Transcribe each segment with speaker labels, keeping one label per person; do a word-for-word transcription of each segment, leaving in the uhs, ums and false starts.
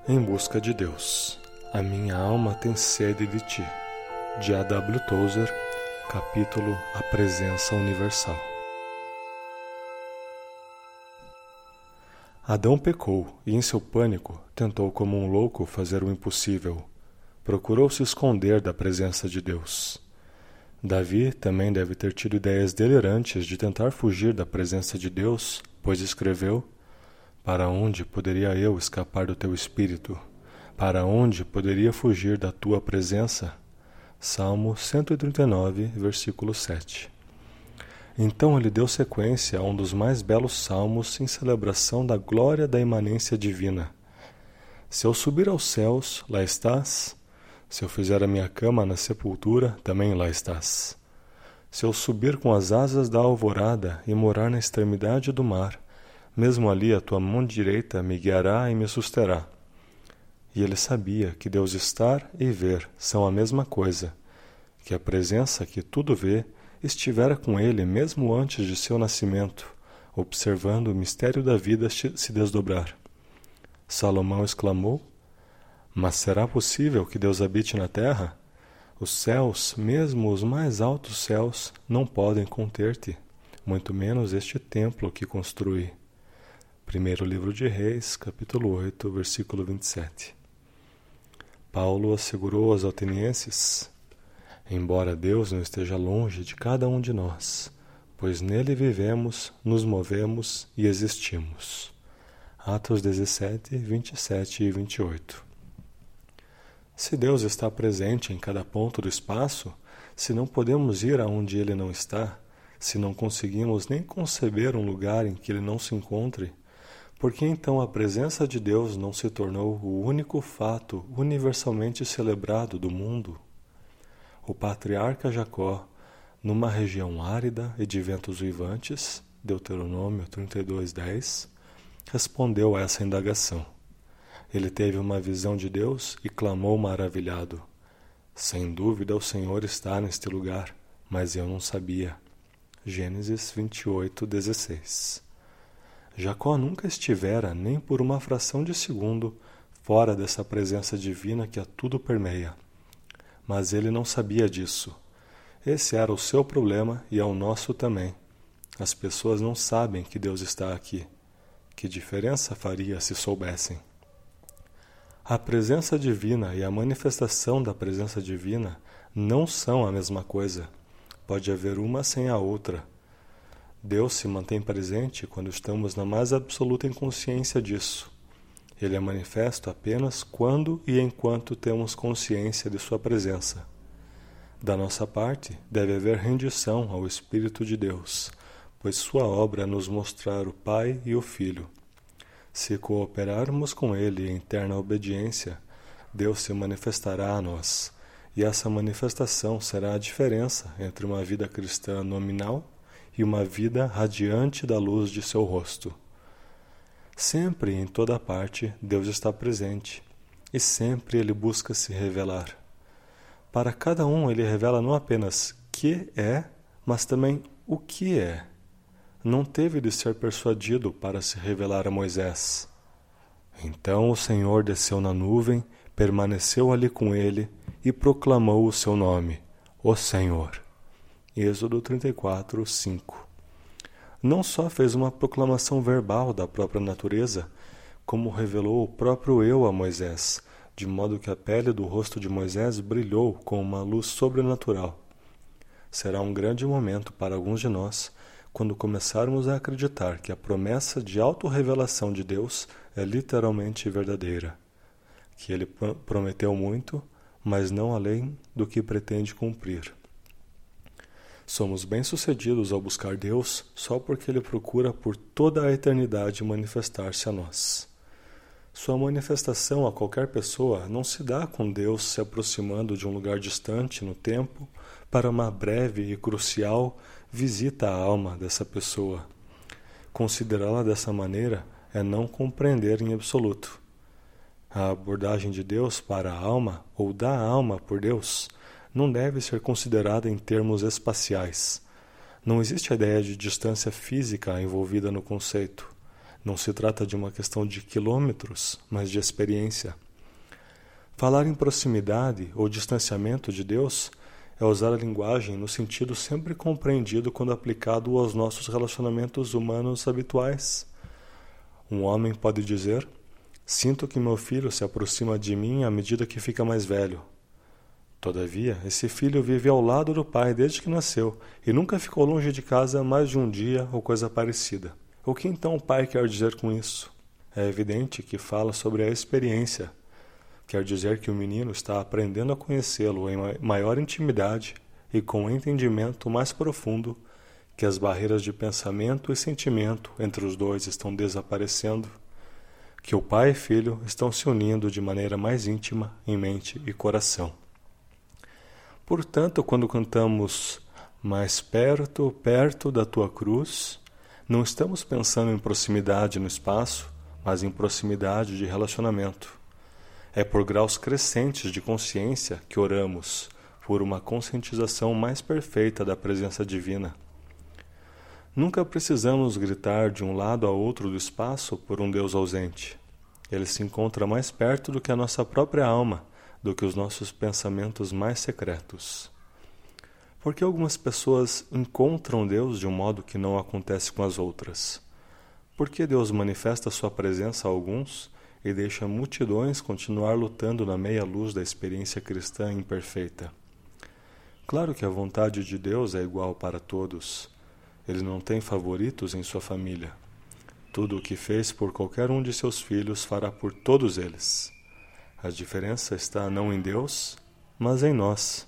Speaker 1: Em busca de Deus. A minha alma tem sede de ti. De A W Tozer, capítulo A Presença Universal. Adão pecou e, em seu pânico, tentou como um louco fazer o impossível. Procurou se esconder da presença de Deus. Davi também deve ter tido ideias delirantes de tentar fugir da presença de Deus, pois escreveu: Para onde poderia eu escapar do teu espírito? Para onde poderia fugir da tua presença? Salmo cento e trinta e nove, versículo sete. Então ele deu sequência a um dos mais belos salmos em celebração da glória da imanência divina. Se eu subir aos céus, lá estás. Se eu fizer a minha cama na sepultura, também lá estás. Se eu subir com as asas da alvorada e morar na extremidade do mar, mesmo ali a tua mão direita me guiará e me susterá. E ele sabia que Deus estar e ver são a mesma coisa, que a presença que tudo vê estivera com ele mesmo antes de seu nascimento, observando o mistério da vida se desdobrar. Salomão exclamou: Mas será possível que Deus habite na terra? Os céus, mesmo os mais altos céus, não podem conter-te, muito menos este templo que construí. Primeiro livro de Reis, capítulo oito, versículo vinte e sete. Paulo assegurou aos atenienses: Embora Deus não esteja longe de cada um de nós, pois nele vivemos, nos movemos e existimos. Atos dezessete, vinte e sete e vinte e oito. Se Deus está presente em cada ponto do espaço, se não podemos ir aonde Ele não está, se não conseguimos nem conceber um lugar em que Ele não se encontre, por que então a presença de Deus não se tornou o único fato universalmente celebrado do mundo? O patriarca Jacó, numa região árida e de ventos uivantes, Deuteronômio trinta e dois, dez, respondeu a essa indagação. Ele teve uma visão de Deus e clamou maravilhado: Sem dúvida o Senhor está neste lugar, mas eu não sabia. Gênesis vinte e oito, dezesseis. Jacó nunca estivera, nem por uma fração de segundo, fora dessa presença divina que a tudo permeia. Mas ele não sabia disso. Esse era o seu problema e é o nosso também. As pessoas não sabem que Deus está aqui. Que diferença faria se soubessem? A presença divina e a manifestação da presença divina não são a mesma coisa. Pode haver uma sem a outra. Deus se mantém presente quando estamos na mais absoluta inconsciência disso. Ele é manifesto apenas quando e enquanto temos consciência de sua presença. Da nossa parte, deve haver rendição ao Espírito de Deus, pois sua obra é nos mostrar o Pai e o Filho. Se cooperarmos com Ele em terna obediência, Deus se manifestará a nós, e essa manifestação será a diferença entre uma vida cristã nominal e uma vida radiante da luz de seu rosto. Sempre e em toda parte Deus está presente, e sempre Ele busca se revelar. Para cada um Ele revela não apenas que é, mas também o que é. Não teve de ser persuadido para se revelar a Moisés. Então o Senhor desceu na nuvem, permaneceu ali com ele e proclamou o seu nome, o Senhor. Êxodo trinta e quatro, cinco. Não só fez uma proclamação verbal da própria natureza, como revelou o próprio eu a Moisés, de modo que a pele do rosto de Moisés brilhou com uma luz sobrenatural. Será um grande momento para alguns de nós quando começarmos a acreditar que a promessa de autorrevelação de Deus é literalmente verdadeira, que Ele prometeu muito, mas não além do que pretende cumprir. Somos bem-sucedidos ao buscar Deus só porque Ele procura por toda a eternidade manifestar-se a nós. Sua manifestação a qualquer pessoa não se dá com Deus se aproximando de um lugar distante no tempo para uma breve e crucial visita à alma dessa pessoa. Considerá-la dessa maneira é não compreender em absoluto. A abordagem de Deus para a alma, ou da alma por Deus, não deve ser considerada em termos espaciais. Não existe a ideia de distância física envolvida no conceito. Não se trata de uma questão de quilômetros, mas de experiência. Falar em proximidade ou distanciamento de Deus é usar a linguagem no sentido sempre compreendido quando aplicado aos nossos relacionamentos humanos habituais. Um homem pode dizer: sinto que meu filho se aproxima de mim à medida que fica mais velho. Todavia, esse filho vive ao lado do pai desde que nasceu e nunca ficou longe de casa mais de um dia ou coisa parecida. O que então o pai quer dizer com isso? É evidente que fala sobre a experiência. Quer dizer que o menino está aprendendo a conhecê-lo em maior intimidade e com um entendimento mais profundo, que as barreiras de pensamento e sentimento entre os dois estão desaparecendo, que o pai e filho estão se unindo de maneira mais íntima em mente e coração. Portanto, quando cantamos mais perto, perto da tua cruz, não estamos pensando em proximidade no espaço, mas em proximidade de relacionamento. É por graus crescentes de consciência que oramos por uma conscientização mais perfeita da presença divina. Nunca precisamos gritar de um lado a outro do espaço por um Deus ausente. Ele se encontra mais perto do que a nossa própria alma, do que os nossos pensamentos mais secretos. Por que algumas pessoas encontram Deus de um modo que não acontece com as outras? Por que Deus manifesta sua presença a alguns e deixa multidões continuar lutando na meia-luz da experiência cristã imperfeita? Claro que a vontade de Deus é igual para todos. Ele não tem favoritos em sua família. Tudo o que fez por qualquer um de seus filhos fará por todos eles. A diferença está não em Deus, mas em nós.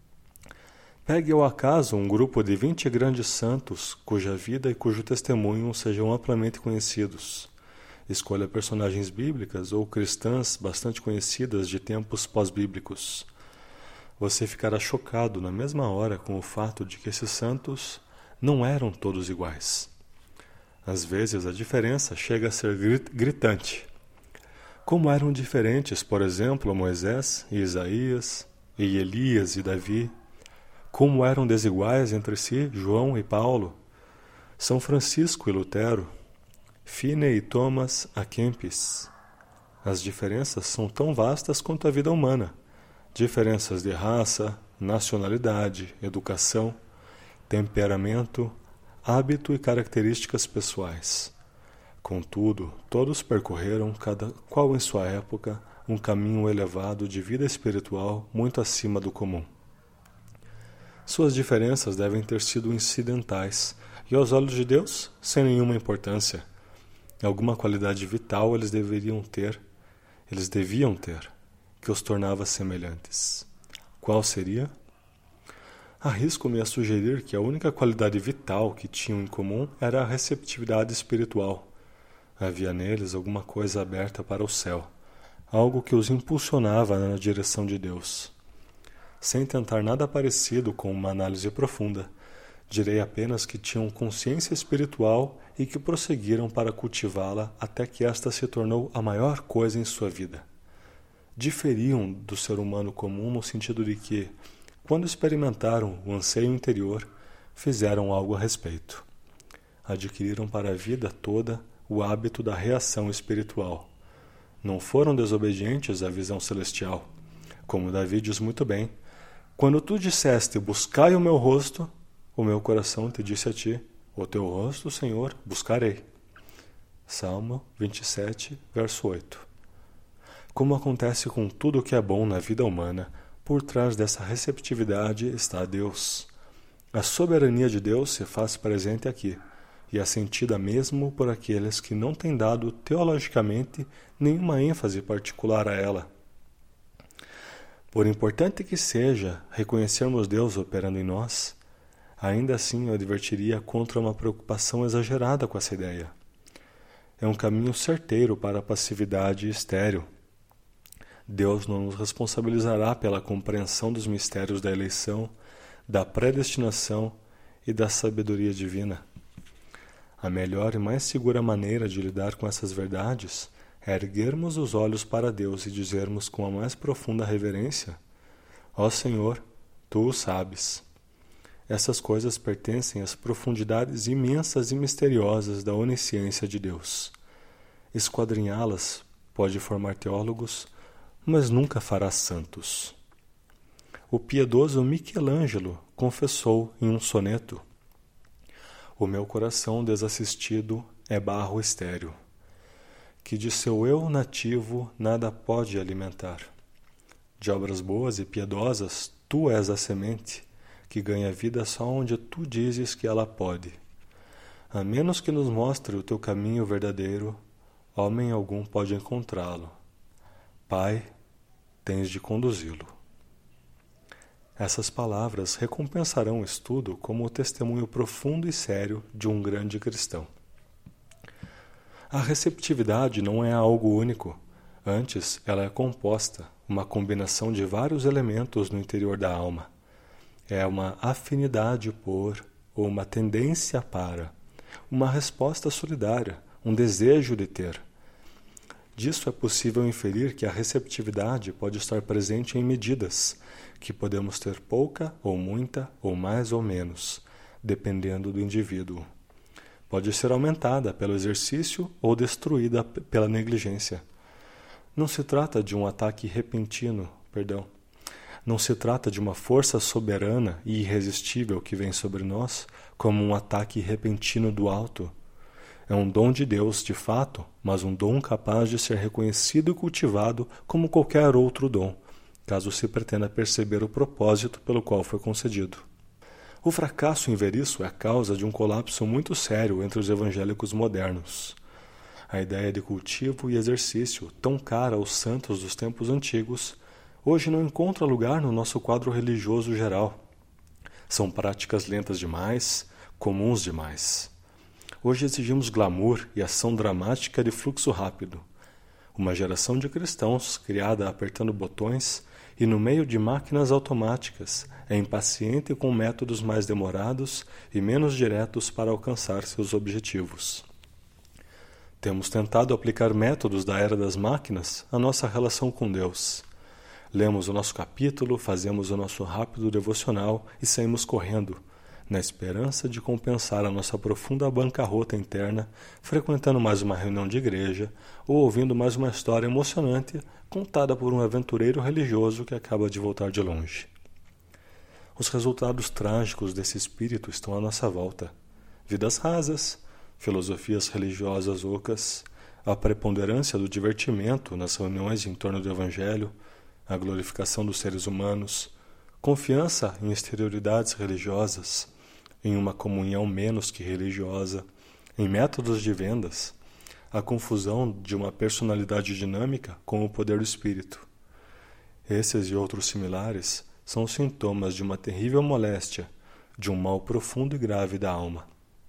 Speaker 1: Pegue ao acaso um grupo de vinte grandes santos, cuja vida e cujo testemunho sejam amplamente conhecidos. Escolha personagens bíblicas ou cristãs bastante conhecidas de tempos pós-bíblicos. Você ficará chocado na mesma hora com o fato de que esses santos não eram todos iguais. Às vezes a diferença chega a ser gritante. Como eram diferentes, por exemplo, Moisés e Isaías, e Elias e Davi. Como eram desiguais entre si João e Paulo, São Francisco e Lutero, Finney e Thomas à Kempis. As diferenças são tão vastas quanto a vida humana. Diferenças de raça, nacionalidade, educação, temperamento, hábito e características pessoais. Contudo, todos percorreram, cada qual em sua época, um caminho elevado de vida espiritual muito acima do comum. Suas diferenças devem ter sido incidentais e, aos olhos de Deus, sem nenhuma importância. Alguma qualidade vital eles deveriam ter, eles deviam ter, que os tornava semelhantes. Qual seria? Arrisco-me a sugerir que a única qualidade vital que tinham em comum era a receptividade espiritual. Havia neles alguma coisa aberta para o céu, algo que os impulsionava na direção de Deus. Sem tentar nada parecido com uma análise profunda, direi apenas que tinham consciência espiritual e que prosseguiram para cultivá-la até que esta se tornou a maior coisa em sua vida. Diferiam do ser humano comum no sentido de que, quando experimentaram o anseio interior, fizeram algo a respeito. Adquiriram para a vida toda o hábito da reação espiritual. Não foram desobedientes à visão celestial. Como Davi diz muito bem, quando tu disseste, buscai o meu rosto, o meu coração te disse a ti, o teu rosto, Senhor, buscarei. Salmo vinte e sete, verso oito. Como acontece com tudo o que é bom na vida humana, por trás dessa receptividade está Deus. A soberania de Deus se faz presente aqui, e é sentida mesmo por aqueles que não têm dado teologicamente nenhuma ênfase particular a ela. Por importante que seja reconhecermos Deus operando em nós, ainda assim eu advertiria contra uma preocupação exagerada com essa ideia. É um caminho certeiro para a passividade estéril. Deus não nos responsabilizará pela compreensão dos mistérios da eleição, da predestinação e da sabedoria divina. A melhor e mais segura maneira de lidar com essas verdades é erguermos os olhos para Deus e dizermos com a mais profunda reverência: ó Senhor, Tu o sabes. Essas coisas pertencem às profundidades imensas e misteriosas da onisciência de Deus. Esquadrinhá-las pode formar teólogos, mas nunca fará santos. O piedoso Michelangelo confessou em um soneto: o meu coração desassistido é barro estéril, que de seu eu nativo nada pode alimentar. De obras boas e piedosas, tu és a semente, que ganha vida só onde tu dizes que ela pode. A menos que nos mostre o teu caminho verdadeiro, homem algum pode encontrá-lo. Pai, tens de conduzi-lo. Essas palavras recompensarão o estudo como o testemunho profundo e sério de um grande cristão. A receptividade não é algo único. Antes, ela é composta, uma combinação de vários elementos no interior da alma. É uma afinidade por, ou uma tendência para, uma resposta solidária, um desejo de ter. Disso é possível inferir que a receptividade pode estar presente em medidas, que podemos ter pouca ou muita, ou mais ou menos, dependendo do indivíduo. Pode ser aumentada pelo exercício ou destruída pela negligência. Não se trata de um ataque repentino, perdão. Não se trata de uma força soberana e irresistível que vem sobre nós como um ataque repentino do alto. É um dom de Deus, de fato, mas um dom capaz de ser reconhecido e cultivado como qualquer outro dom, caso se pretenda perceber o propósito pelo qual foi concedido. O fracasso em ver isso é a causa de um colapso muito sério entre os evangélicos modernos. A ideia de cultivo e exercício, tão cara aos santos dos tempos antigos, hoje não encontra lugar no nosso quadro religioso geral. São práticas lentas demais, comuns demais. Hoje exigimos glamour e ação dramática de fluxo rápido. Uma geração de cristãos, criada apertando botões e no meio de máquinas automáticas, é impaciente com métodos mais demorados e menos diretos para alcançar seus objetivos. Temos tentado aplicar métodos da era das máquinas à nossa relação com Deus. Lemos o nosso capítulo, fazemos o nosso rápido devocional e saímos correndo, na esperança de compensar a nossa profunda bancarrota interna, frequentando mais uma reunião de igreja ou ouvindo mais uma história emocionante contada por um aventureiro religioso que acaba de voltar de longe. Os resultados trágicos desse espírito estão à nossa volta. Vidas rasas, filosofias religiosas ocas, a preponderância do divertimento nas reuniões em torno do Evangelho, a glorificação dos seres humanos, confiança em exterioridades religiosas, em uma comunhão menos que religiosa, em métodos de vendas, a confusão de uma personalidade dinâmica com o poder do espírito. Esses e outros similares são sintomas de uma terrível moléstia, de um mal profundo e grave da alma.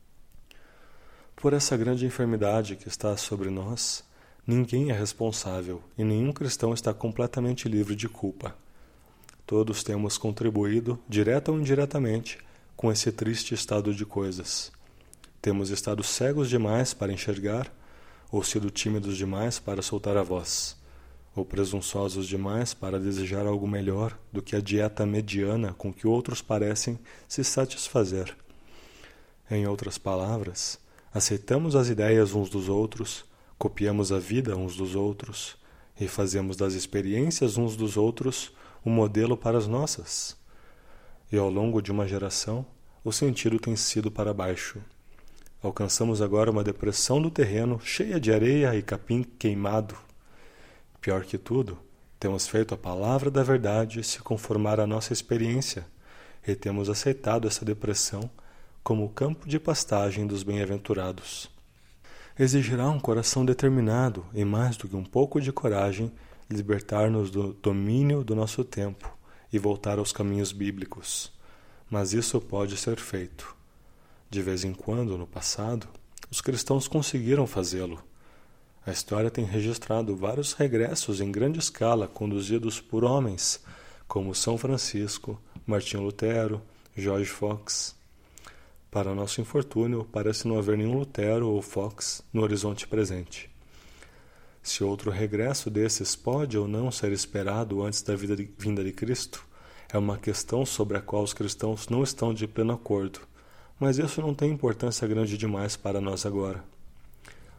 Speaker 1: Por essa grande enfermidade que está sobre nós, ninguém é responsável e nenhum cristão está completamente livre de culpa. Todos temos contribuído, direta ou indiretamente, com esse triste estado de coisas. Temos estado cegos demais para enxergar, ou sido tímidos demais para soltar a voz, ou presunçosos demais para desejar algo melhor do que a dieta mediana com que outros parecem se satisfazer. Em outras palavras, aceitamos as ideias uns dos outros, copiamos a vida uns dos outros e fazemos das experiências uns dos outros um modelo para as nossas. E ao longo de uma geração, o sentido tem sido para baixo. Alcançamos agora uma depressão do terreno cheia de areia e capim queimado. Pior que tudo, temos feito a palavra da verdade se conformar à nossa experiência e temos aceitado essa depressão como o campo de pastagem dos bem-aventurados. Exigirá um coração determinado e mais do que um pouco de coragem libertar-nos do domínio do nosso tempo e voltar aos caminhos bíblicos. Mas isso pode ser feito. De vez em quando, no passado, os cristãos conseguiram fazê-lo. A história tem registrado vários regressos em grande escala conduzidos por homens como São Francisco, Martinho Lutero, George Fox. Para nosso infortúnio, parece não haver nenhum Lutero ou Fox no horizonte presente. Se outro regresso desses pode ou não ser esperado antes da vida de, vinda de Cristo, é uma questão sobre a qual os cristãos não estão de pleno acordo, mas isso não tem importância grande demais para nós agora.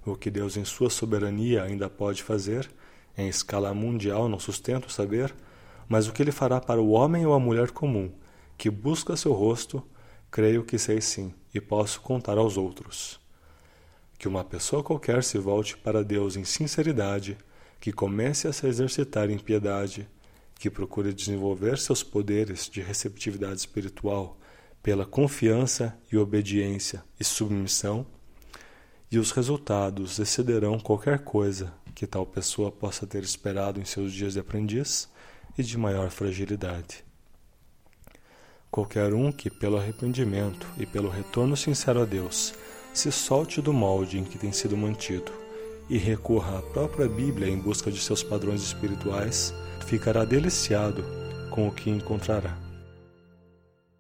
Speaker 1: O que Deus em sua soberania ainda pode fazer, em escala mundial não sustento saber, mas o que Ele fará para o homem ou a mulher comum, que busca seu rosto, creio que sei sim, e posso contar aos outros. Que uma pessoa qualquer se volte para Deus em sinceridade, que comece a se exercitar em piedade, que procure desenvolver seus poderes de receptividade espiritual pela confiança e obediência e submissão, e os resultados excederão qualquer coisa que tal pessoa possa ter esperado em seus dias de aprendiz e de maior fragilidade. Qualquer um que, pelo arrependimento e pelo retorno sincero a Deus, se solte do molde em que tem sido mantido e recorra à própria Bíblia em busca de seus padrões espirituais, ficará deliciado com o que encontrará.